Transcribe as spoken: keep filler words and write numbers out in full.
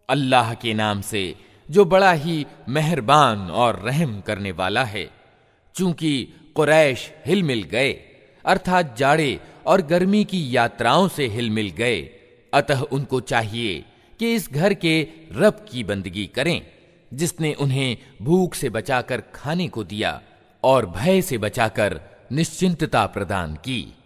अल्लाह के नाम से जो बड़ा ही मेहरबान और रहम करने वाला है। चूंकि कुरैश हिल मिल गए, अर्थात जाड़े और गर्मी की यात्राओं से हिल मिल गए, अतः उनको चाहिए कि इस घर के रब की बंदगी करें, जिसने उन्हें भूख से बचाकर खाने को दिया और भय से बचाकर निश्चिंतता प्रदान की।